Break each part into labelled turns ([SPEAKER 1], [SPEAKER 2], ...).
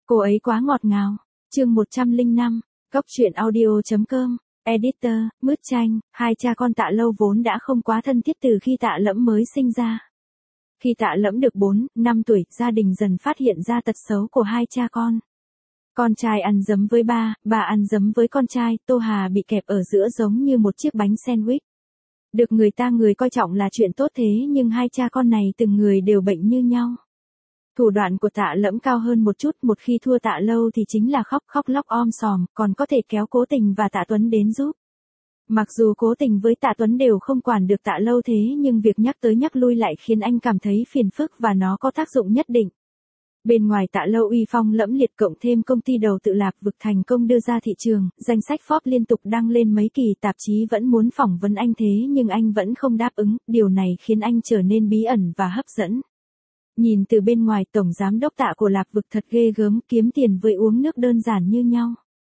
[SPEAKER 1] Cô ấy quá ngọt ngào. Chương 105, Cóc truyện audio.com, Editor, Mứt Chanh. Hai cha con Tạ Lâu vốn đã không quá thân thiết từ khi Tạ Lẫm mới sinh ra. Khi Tạ Lẫm được 4, 5 tuổi, gia đình dần phát hiện ra tật xấu của hai cha con. Con trai ăn dấm với ba ăn dấm với con trai, Tô Hà bị kẹp ở giữa giống như một chiếc bánh sandwich. Được người coi trọng là chuyện tốt thế nhưng hai cha con này từng người đều bệnh như nhau. Thủ đoạn của Tạ Lẫm cao hơn một chút, một khi thua Tạ Lâu thì chính là khóc lóc om sòm, còn có thể kéo Cố Tình và Tạ Tuấn đến giúp. Mặc dù Cố Tình với Tạ Tuấn đều không quản được Tạ Lâu thế nhưng việc nhắc tới nhắc lui lại khiến anh cảm thấy phiền phức và nó có tác dụng nhất định. Bên ngoài Tạ Lâu uy phong lẫm liệt cộng thêm công ty đầu tự Lạp Vực thành công đưa ra thị trường, danh sách Forbes liên tục đăng lên mấy kỳ, tạp chí vẫn muốn phỏng vấn anh thế nhưng anh vẫn không đáp ứng, điều này khiến anh trở nên bí ẩn và hấp dẫn. Nhìn từ bên ngoài, tổng giám đốc Tạ của Lạp Vực thật ghê gớm, kiếm tiền với uống nước đơn giản như nhau.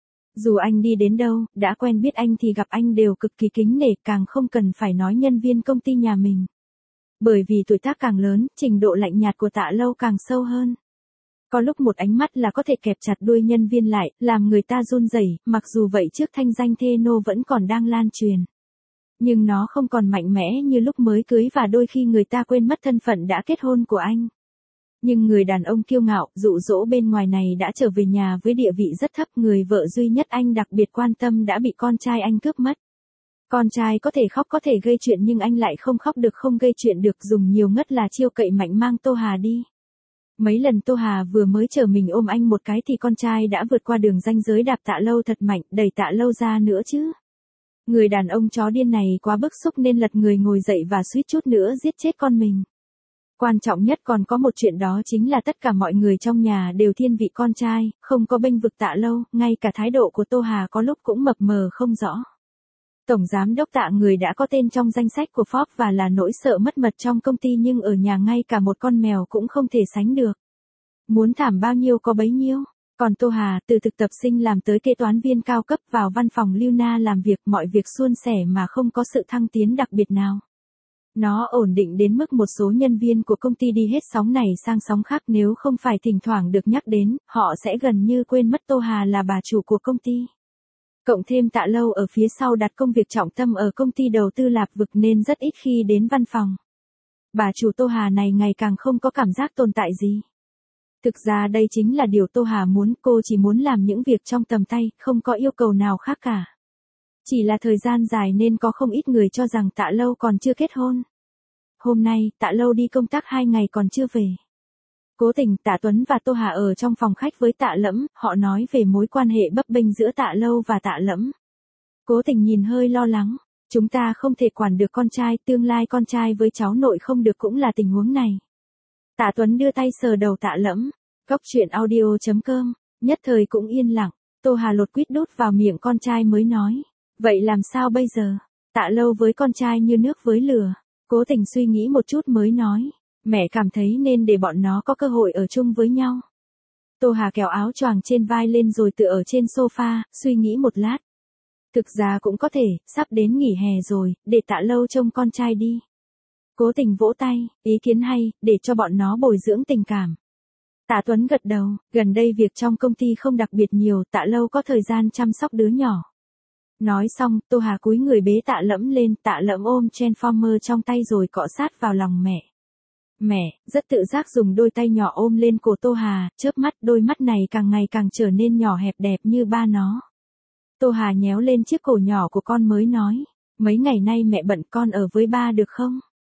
[SPEAKER 1] Dù anh đi đến đâu, đã quen biết anh thì gặp anh đều cực kỳ kính nể, càng không cần phải nói nhân viên công ty nhà mình. Bởi vì tuổi tác càng lớn, trình độ lạnh nhạt của Tạ Lâu càng sâu hơn. Có lúc một ánh mắt là có thể kẹp chặt đuôi nhân viên lại, làm người ta run rẩy. Mặc dù vậy trước thanh danh Thê Nô vẫn còn đang lan truyền. Nhưng nó không còn mạnh mẽ như lúc mới cưới và đôi khi người ta quên mất thân phận đã kết hôn của anh. Nhưng người đàn ông kiêu ngạo, dụ dỗ bên ngoài này đã trở về nhà với địa vị rất thấp, người vợ duy nhất anh đặc biệt quan tâm đã bị con trai anh cướp mất. Con trai có thể khóc có thể gây chuyện nhưng anh lại không khóc được không gây chuyện được, dùng nhiều ngất là chiêu cậy mạnh mang Tô Hà đi. Mấy lần Tô Hà vừa mới chở mình ôm anh một cái thì con trai đã vượt qua đường ranh giới đạp Tạ Lâu thật mạnh, đẩy Tạ Lâu ra nữa chứ. Người đàn ông chó điên này quá bức xúc nên lật người ngồi dậy và suýt chút nữa giết chết con mình. Quan trọng nhất còn có một chuyện đó chính là tất cả mọi người trong nhà đều thiên vị con trai, không có bênh vực Tạ Lâu, ngay cả thái độ của Tô Hà có lúc cũng mập mờ không rõ. Tổng giám đốc Tạ người đã có tên trong danh sách của Forbes và là nỗi sợ mất mật trong công ty nhưng ở nhà ngay cả một con mèo cũng không thể sánh được. Muốn thảm bao nhiêu có bấy nhiêu. Còn Tô Hà, từ thực tập sinh làm tới kế toán viên cao cấp vào văn phòng Luna làm việc, mọi việc suôn sẻ mà không có sự thăng tiến đặc biệt nào. Nó ổn định đến mức một số nhân viên của công ty đi hết sóng này sang sóng khác, nếu không phải thỉnh thoảng được nhắc đến, họ sẽ gần như quên mất Tô Hà là bà chủ của công ty. Cộng thêm Tạ Lâu ở phía sau đặt công việc trọng tâm ở công ty đầu tư Lạp Vực nên rất ít khi đến văn phòng. Bà chủ Tô Hà này ngày càng không có cảm giác tồn tại gì. Thực ra đây chính là điều Tô Hà muốn, cô chỉ muốn làm những việc trong tầm tay, không có yêu cầu nào khác cả. Chỉ là thời gian dài nên có không ít người cho rằng Tạ Lâu còn chưa kết hôn. Hôm nay, Tạ Lâu đi công tác 2 ngày còn chưa về. Cố Tình, Tạ Tuấn và Tô Hà ở trong phòng khách với Tạ Lẫm, họ nói về mối quan hệ bấp bênh giữa Tạ Lâu và Tạ Lẫm. Cố Tình nhìn hơi lo lắng, chúng ta không thể quản được con trai, tương lai con trai với cháu nội không được cũng là tình huống này. Tạ Tuấn đưa tay sờ đầu Tạ Lẫm, Cóc truyện audio.com, nhất thời cũng yên lặng, Tô Hà lột quýt đút vào miệng con trai mới nói, vậy làm sao bây giờ? Tạ Lâu với con trai như nước với lửa. Cố Tình suy nghĩ một chút mới nói, mẹ cảm thấy nên để bọn nó có cơ hội ở chung với nhau. Tô Hà kéo áo choàng trên vai lên rồi tựa ở trên sofa, suy nghĩ một lát. Thực ra cũng có thể, sắp đến nghỉ hè rồi, để Tạ Lâu trông con trai đi. Cố Tình vỗ tay, ý kiến hay, để cho bọn nó bồi dưỡng tình cảm. Tạ Tuấn gật đầu, gần đây việc trong công ty không đặc biệt nhiều, Tạ Lâu có thời gian chăm sóc đứa nhỏ. Nói xong, Tô Hà cúi người bế Tạ Lẫm lên, Tạ Lẫm ôm Transformer trong tay rồi cọ sát vào lòng mẹ. Mẹ, rất tự giác dùng đôi tay nhỏ ôm lên cổ Tô Hà, chớp mắt, đôi mắt này càng ngày càng trở nên nhỏ hẹp đẹp như ba nó. Tô Hà nhéo lên chiếc cổ nhỏ của con mới nói, mấy ngày nay mẹ bận, con ở với ba được không?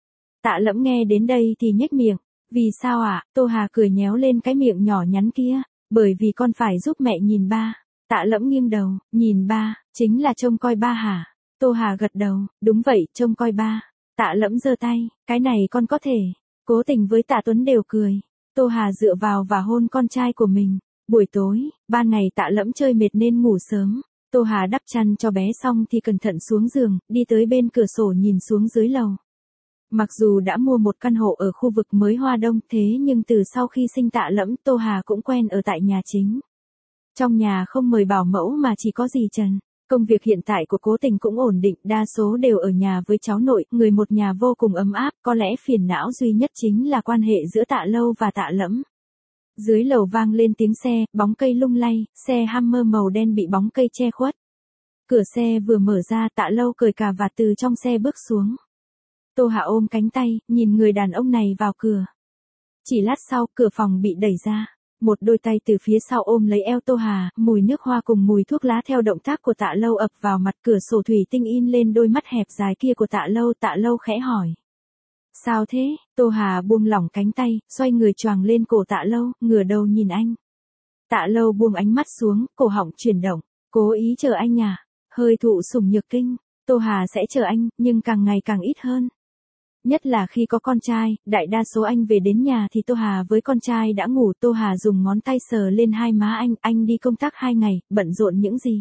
[SPEAKER 1] Tạ Lẫm nghe đến đây thì nhếch miệng, vì sao ạ? Tô Hà cười nhéo lên cái miệng nhỏ nhắn kia, bởi vì con phải giúp mẹ nhìn ba. Tạ Lẫm nghiêng đầu, nhìn ba, chính là trông coi ba hả? Tô Hà gật đầu, đúng vậy, trông coi ba. Tạ Lẫm giơ tay, cái này con có thể. Cố Tình với Tạ Tuấn đều cười. Tô Hà dựa vào và hôn con trai của mình. Buổi tối, ban ngày Tạ Lẫm chơi mệt nên ngủ sớm. Tô Hà đắp chăn cho bé xong thì cẩn thận xuống giường, đi tới bên cửa sổ nhìn xuống dưới lầu. Mặc dù đã mua một căn hộ ở khu vực mới Hoa Đông thế nhưng từ sau khi sinh Tạ Lẫm, Tô Hà cũng quen ở tại nhà chính. Trong nhà không mời bảo mẫu mà chỉ có dì Trần. Công việc hiện tại của Cố Tình cũng ổn định, đa số đều ở nhà với cháu nội, người một nhà vô cùng ấm áp, có lẽ phiền não duy nhất chính là quan hệ giữa Tạ Lâu và Tạ Lẫm. Dưới lầu vang lên tiếng xe, bóng cây lung lay, xe Hummer màu đen bị bóng cây che khuất. Cửa xe vừa mở ra, Tạ Lâu cởi cà vạt từ trong xe bước xuống. Tô Hà ôm cánh tay, nhìn người đàn ông này vào cửa. Chỉ lát sau, cửa phòng bị đẩy ra. Một đôi tay từ phía sau ôm lấy eo Tô Hà, mùi nước hoa cùng mùi thuốc lá theo động tác của Tạ Lâu ập vào mặt. Cửa sổ thủy tinh in lên đôi mắt hẹp dài kia của Tạ Lâu khẽ hỏi. Sao thế? Tô Hà buông lỏng cánh tay, xoay người choàng lên cổ Tạ Lâu, ngửa đầu nhìn anh. Tạ Lâu buông ánh mắt xuống, cổ họng chuyển động. Cố ý chờ anh à? Hơi thụ sủng nhược kinh. Tô Hà sẽ chờ anh, nhưng càng ngày càng ít hơn. Nhất là khi có con trai, đại đa số anh về đến nhà thì Tô Hà với con trai đã ngủ. Tô Hà dùng ngón tay sờ lên hai má anh đi công tác 2 ngày, bận rộn những gì?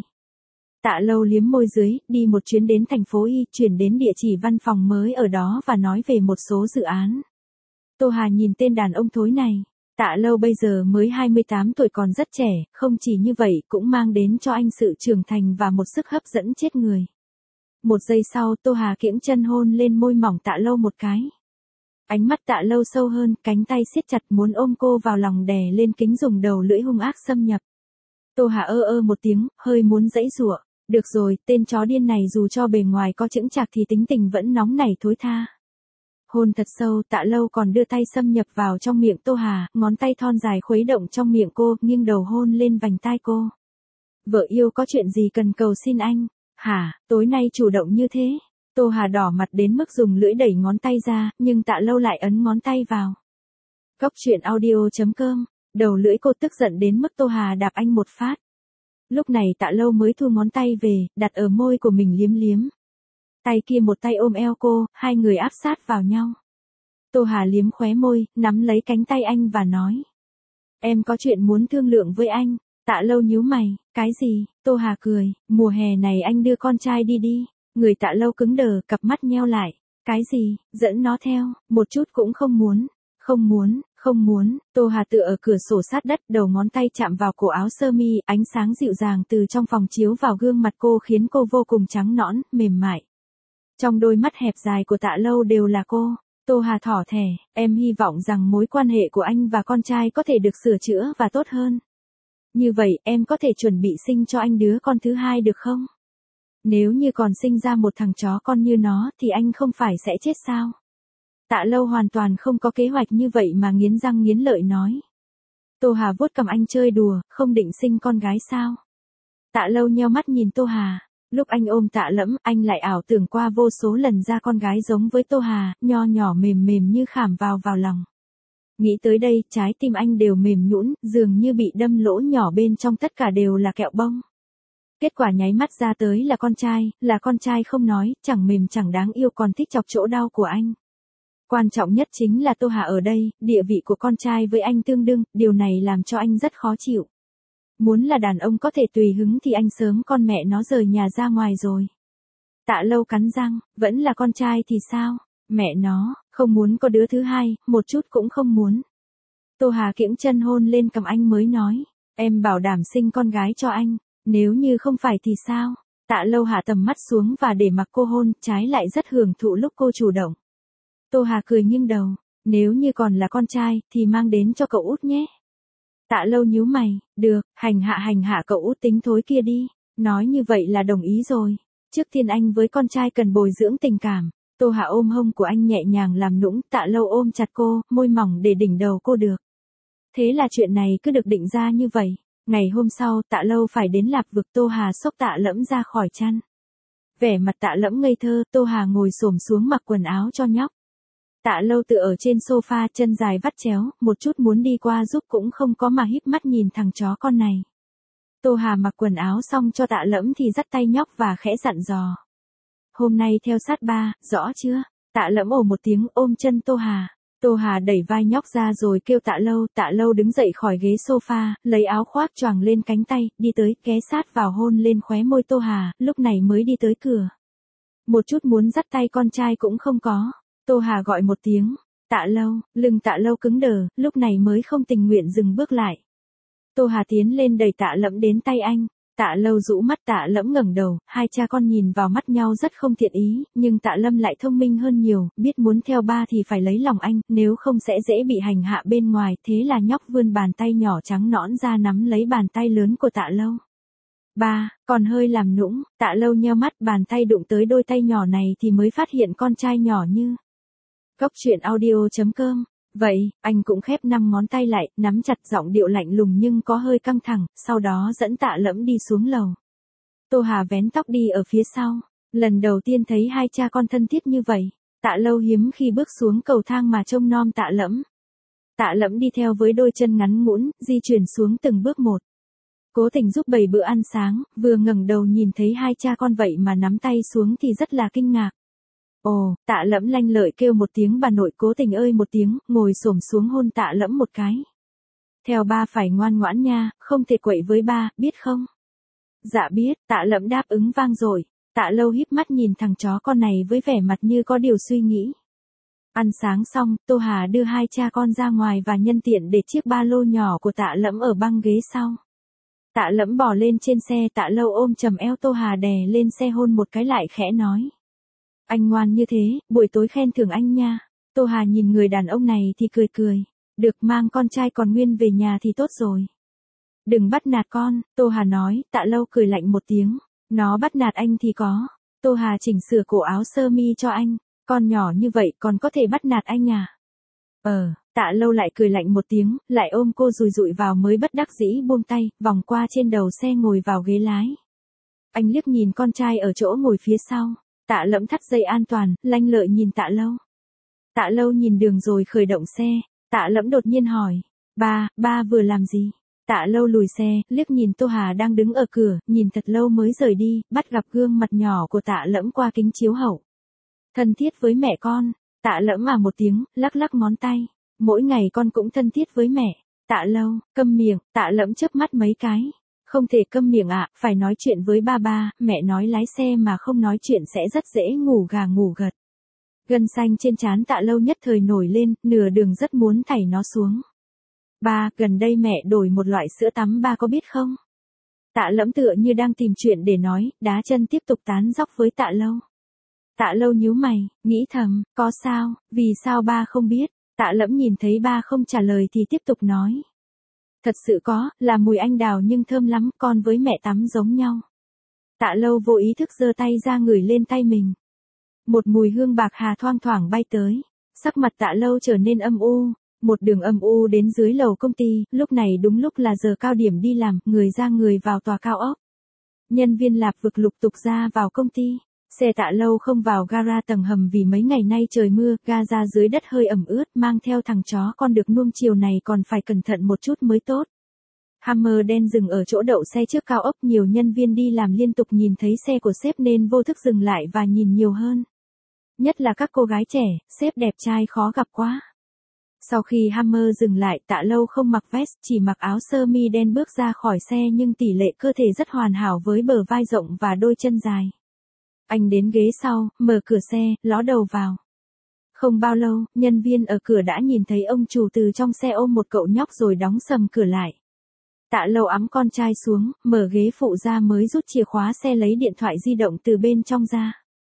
[SPEAKER 1] Tạ Lâu liếm môi dưới, đi một chuyến đến thành phố Y, chuyển đến địa chỉ văn phòng mới ở đó và nói về một số dự án. Tô Hà nhìn tên đàn ông thối này. Tạ Lâu bây giờ mới 28 tuổi còn rất trẻ, không chỉ như vậy cũng mang đến cho anh sự trưởng thành và một sức hấp dẫn chết người. Một giây sau Tô Hà kiễng chân hôn lên môi mỏng Tạ Lâu một cái. Ánh mắt Tạ Lâu sâu hơn, cánh tay siết chặt muốn ôm cô vào lòng đè lên kính dùng đầu lưỡi hung ác xâm nhập. Tô Hà một tiếng, hơi muốn giãy giụa. Được rồi, tên chó điên này dù cho bề ngoài có chững chạc thì tính tình vẫn nóng nảy thối tha. Hôn thật sâu, Tạ Lâu còn đưa tay xâm nhập vào trong miệng Tô Hà, ngón tay thon dài khuấy động trong miệng cô, nghiêng đầu hôn lên vành tai cô. Vợ yêu có chuyện gì cần cầu xin anh? Hả, tối nay chủ động như thế? Tô Hà đỏ mặt đến mức dùng lưỡi đẩy ngón tay ra, nhưng Tạ Lâu lại ấn ngón tay vào. Góc truyện audio.com, đầu lưỡi cô tức giận đến mức Tô Hà đạp anh một phát. Lúc này Tạ Lâu mới thu ngón tay về, đặt ở môi của mình liếm liếm. Tay kia một tay ôm eo cô, hai người áp sát vào nhau. Tô Hà liếm khóe môi, nắm lấy cánh tay anh và nói. Em có chuyện muốn thương lượng với anh. Tạ Lâu nhíu mày, cái gì? Tô Hà cười, mùa hè này anh đưa con trai đi. Người Tạ Lâu cứng đờ, cặp mắt nheo lại. Cái gì? Dẫn nó theo, một chút cũng không muốn. Không muốn, Tô Hà tựa ở cửa sổ sát đất, đầu ngón tay chạm vào cổ áo sơ mi, ánh sáng dịu dàng từ trong phòng chiếu vào gương mặt cô khiến cô vô cùng trắng nõn, mềm mại. Trong đôi mắt hẹp dài của Tạ Lâu đều là cô. Tô Hà thỏ thẻ, em hy vọng rằng mối quan hệ của anh và con trai có thể được sửa chữa và tốt hơn. Như vậy, em có thể chuẩn bị sinh cho anh đứa con thứ hai được không? Nếu như còn sinh ra một thằng chó con như nó thì anh không phải sẽ chết sao? Tạ Lâu hoàn toàn không có kế hoạch như vậy mà nghiến răng nghiến lợi nói. Tô Hà vuốt cằm anh chơi đùa, không định sinh con gái sao? Tạ Lâu nheo mắt nhìn Tô Hà. Lúc anh ôm Tạ Lẫm, anh lại ảo tưởng qua vô số lần ra con gái giống với Tô Hà, nho nhỏ mềm mềm như khảm vào lòng. Nghĩ tới đây, trái tim anh đều mềm nhũn, dường như bị đâm lỗ nhỏ bên trong tất cả đều là kẹo bông. Kết quả nháy mắt ra tới là con trai không nói, chẳng mềm chẳng đáng yêu còn thích chọc chỗ đau của anh. Quan trọng nhất chính là Tô Hà ở đây, địa vị của con trai với anh tương đương, điều này làm cho anh rất khó chịu. Muốn là đàn ông có thể tùy hứng thì anh sớm con mẹ nó rời nhà ra ngoài rồi. Tạ Lâu cắn răng, vẫn là con trai thì sao? Mẹ nó, không muốn có đứa thứ hai, một chút cũng không muốn. Tô Hà kiễng chân hôn lên cằm anh mới nói, em bảo đảm sinh con gái cho anh, nếu như không phải thì sao? Tạ Lâu hạ tầm mắt xuống và để mặc cô hôn, trái lại rất hưởng thụ lúc cô chủ động. Tô Hà cười nghiêng đầu, nếu như còn là con trai thì mang đến cho cậu út nhé. Tạ Lâu nhíu mày, được, hành hạ cậu út tính thối kia đi. Nói như vậy là đồng ý rồi. Trước tiên anh với con trai cần bồi dưỡng tình cảm. Tô Hà ôm hông của anh nhẹ nhàng làm nũng, Tạ Lâu ôm chặt cô, môi mỏng để đỉnh đầu cô được. Thế là chuyện này cứ được định ra như vậy. Ngày hôm sau, Tạ Lâu phải đến Lạp Vực, Tô Hà xốc Tạ Lẫm ra khỏi chăn. Vẻ mặt Tạ Lẫm ngây thơ, Tô Hà ngồi xổm xuống mặc quần áo cho nhóc. Tạ Lâu tựa ở trên sofa, chân dài vắt chéo, một chút muốn đi qua giúp cũng không có mà híp mắt nhìn thằng chó con này. Tô Hà mặc quần áo xong cho Tạ Lẫm thì dắt tay nhóc và khẽ dặn dò. Hôm nay theo sát ba, rõ chưa? Tạ Lẫm ồ một tiếng ôm chân Tô Hà. Tô Hà đẩy vai nhóc ra rồi kêu Tạ Lâu đứng dậy khỏi ghế sofa, lấy áo khoác choàng lên cánh tay, đi tới, ghé sát vào hôn lên khóe môi Tô Hà, lúc này mới đi tới cửa. Một chút muốn dắt tay con trai cũng không có. Tô Hà gọi một tiếng, Tạ Lâu, lưng Tạ Lâu cứng đờ, lúc này mới không tình nguyện dừng bước lại. Tô Hà tiến lên đẩy Tạ Lẫm đến tay anh, Tạ Lâu rũ mắt, Tạ Lẫm ngẩng đầu, hai cha con nhìn vào mắt nhau rất không thiện ý, nhưng Tạ Lâm lại thông minh hơn nhiều, biết muốn theo ba thì phải lấy lòng anh, nếu không sẽ dễ bị hành hạ bên ngoài, thế là nhóc vươn bàn tay nhỏ trắng nõn ra nắm lấy bàn tay lớn của Tạ Lâu. Ba, còn hơi làm nũng, Tạ Lâu nheo mắt, bàn tay đụng tới đôi tay nhỏ này thì mới phát hiện con trai nhỏ như. Góc truyện audio.com. Vậy, anh cũng khép 5 ngón tay lại, nắm chặt, giọng điệu lạnh lùng nhưng có hơi căng thẳng, sau đó dẫn Tạ Lẫm đi xuống lầu. Tô Hà vén tóc đi ở phía sau, lần đầu tiên thấy hai cha con thân thiết như vậy. Tạ Lâu hiếm khi bước xuống cầu thang mà trông nom Tạ Lẫm. Tạ Lẫm đi theo với đôi chân ngắn ngũn, di chuyển xuống từng bước một. Cố Tình giúp bày bữa ăn sáng, vừa ngẩng đầu nhìn thấy hai cha con vậy mà nắm tay xuống thì rất là kinh ngạc. Ồ, Tạ Lẫm lanh lợi kêu một tiếng bà nội. Cố Tình ơi một tiếng, ngồi xổm xuống hôn Tạ Lẫm một cái. Theo ba phải ngoan ngoãn nha, không thể quậy với ba, biết không? Dạ biết, Tạ Lẫm đáp ứng vang dội. Tạ Lâu híp mắt nhìn thằng chó con này với vẻ mặt như có điều suy nghĩ. Ăn sáng xong, Tô Hà đưa hai cha con ra ngoài và nhân tiện để chiếc ba lô nhỏ của Tạ Lẫm ở băng ghế sau. Tạ Lẫm bò lên trên xe, Tạ Lâu ôm chầm eo Tô Hà đè lên xe hôn một cái lại khẽ nói. Anh ngoan như thế, buổi tối khen thưởng anh nha. Tô Hà nhìn người đàn ông này thì cười cười. Được, mang con trai còn nguyên về nhà thì tốt rồi. Đừng bắt nạt con, Tô Hà nói. Tạ Lâu cười lạnh một tiếng. Nó bắt nạt anh thì có. Tô Hà chỉnh sửa cổ áo sơ mi cho anh. Con nhỏ như vậy còn có thể bắt nạt anh à? Tạ Lâu lại cười lạnh một tiếng, lại ôm cô rùi rụi vào mới bất đắc dĩ buông tay, vòng qua trên đầu xe ngồi vào ghế lái. Anh liếc nhìn con trai ở chỗ ngồi phía sau. Tạ Lẫm thắt dây an toàn, lanh lợi nhìn Tạ Lâu. Tạ Lâu nhìn đường rồi khởi động xe. Tạ Lẫm đột nhiên hỏi. Ba vừa làm gì? Tạ Lâu lùi xe, liếc nhìn Tô Hà đang đứng ở cửa, nhìn thật lâu mới rời đi, bắt gặp gương mặt nhỏ của Tạ Lẫm qua kính chiếu hậu. Thân thiết với mẹ con. Tạ Lẫm à một tiếng, lắc lắc ngón tay. Mỗi ngày con cũng thân thiết với mẹ. Tạ Lâu, câm miệng. Tạ Lẫm chớp mắt mấy cái. Không thể câm miệng ạ, phải nói chuyện với ba, mẹ nói lái xe mà không nói chuyện sẽ rất dễ ngủ gà ngủ gật. Gân xanh trên trán Tạ Lâu nhất thời nổi lên, nửa đường rất muốn thảy nó xuống. Ba, gần đây mẹ đổi một loại sữa tắm ba có biết không? Tạ Lẫm tựa như đang tìm chuyện để nói, đá chân tiếp tục tán dóc với Tạ Lâu. Tạ Lâu nhíu mày, nghĩ thầm, có sao, vì sao ba không biết? Tạ Lẫm nhìn thấy ba không trả lời thì tiếp tục nói. Thật sự có, là mùi anh đào nhưng thơm lắm, con với mẹ tắm giống nhau. Tạ Lâu vô ý thức giơ tay ra ngửi lên tay mình. Một mùi hương bạc hà thoang thoảng bay tới. Sắc mặt Tạ Lâu trở nên âm u. Một đường âm u đến dưới lầu công ty, lúc này đúng lúc là giờ cao điểm đi làm, người ra người vào tòa cao ốc. Nhân viên lạp vực lục tục ra vào công ty. Xe Tạ Lâu không vào gara tầng hầm vì mấy ngày nay trời mưa, ga ra dưới đất hơi ẩm ướt, mang theo thằng chó con được nuông chiều này còn phải cẩn thận một chút mới tốt. Hammer đen dừng ở chỗ đậu xe trước cao ốc, nhiều nhân viên đi làm liên tục nhìn thấy xe của sếp nên vô thức dừng lại và nhìn nhiều hơn. Nhất là các cô gái trẻ, sếp đẹp trai khó gặp quá. Sau khi Hammer dừng lại, Tạ Lâu không mặc vest, chỉ mặc áo sơ mi đen bước ra khỏi xe nhưng tỷ lệ cơ thể rất hoàn hảo với bờ vai rộng và đôi chân dài. Anh đến ghế sau, mở cửa xe, ló đầu vào. Không bao lâu, nhân viên ở cửa đã nhìn thấy ông chủ từ trong xe ôm một cậu nhóc rồi đóng sầm cửa lại. Tạ Lâu ẵm con trai xuống, mở ghế phụ ra mới rút chìa khóa xe lấy điện thoại di động từ bên trong ra.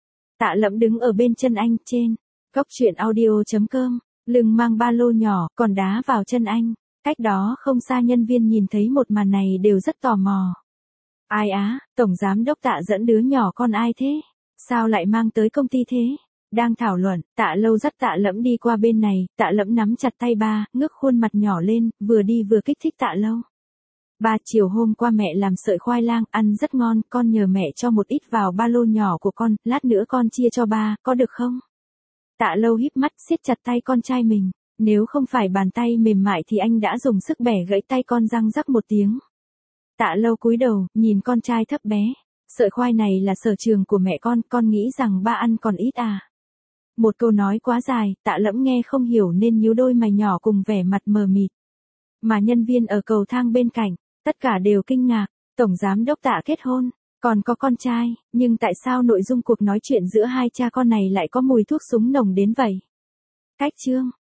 [SPEAKER 1] Tạ Lẫm đứng ở bên chân anh, trên góc truyện audio.com, lưng mang ba lô nhỏ, còn đá vào chân anh. Cách đó không xa nhân viên nhìn thấy một màn này đều rất tò mò. Ai á, tổng giám đốc Tạ dẫn đứa nhỏ con ai thế? Sao lại mang tới công ty thế? Đang thảo luận, Tạ Lâu dắt Tạ Lẫm đi qua bên này, Tạ Lẫm nắm chặt tay ba, ngước khuôn mặt nhỏ lên, vừa đi vừa kích thích Tạ Lâu. Ba, chiều hôm qua mẹ làm sợi khoai lang, ăn rất ngon, con nhờ mẹ cho một ít vào ba lô nhỏ của con, lát nữa con chia cho ba, có được không? Tạ Lâu híp mắt, siết chặt tay con trai mình. Nếu không phải bàn tay mềm mại thì anh đã dùng sức bẻ gãy tay con răng rắc một tiếng. Tạ Lâu cúi đầu, nhìn con trai thấp bé. Sợi khoai này là sở trường của mẹ con nghĩ rằng ba ăn còn ít à? Một câu nói quá dài, Tạ Lẫm nghe không hiểu nên nhíu đôi mày nhỏ cùng vẻ mặt mờ mịt. Mà nhân viên ở cầu thang bên cạnh, tất cả đều kinh ngạc, tổng giám đốc Tạ kết hôn, còn có con trai, nhưng tại sao nội dung cuộc nói chuyện giữa hai cha con này lại có mùi thuốc súng nồng đến vậy? Cách chương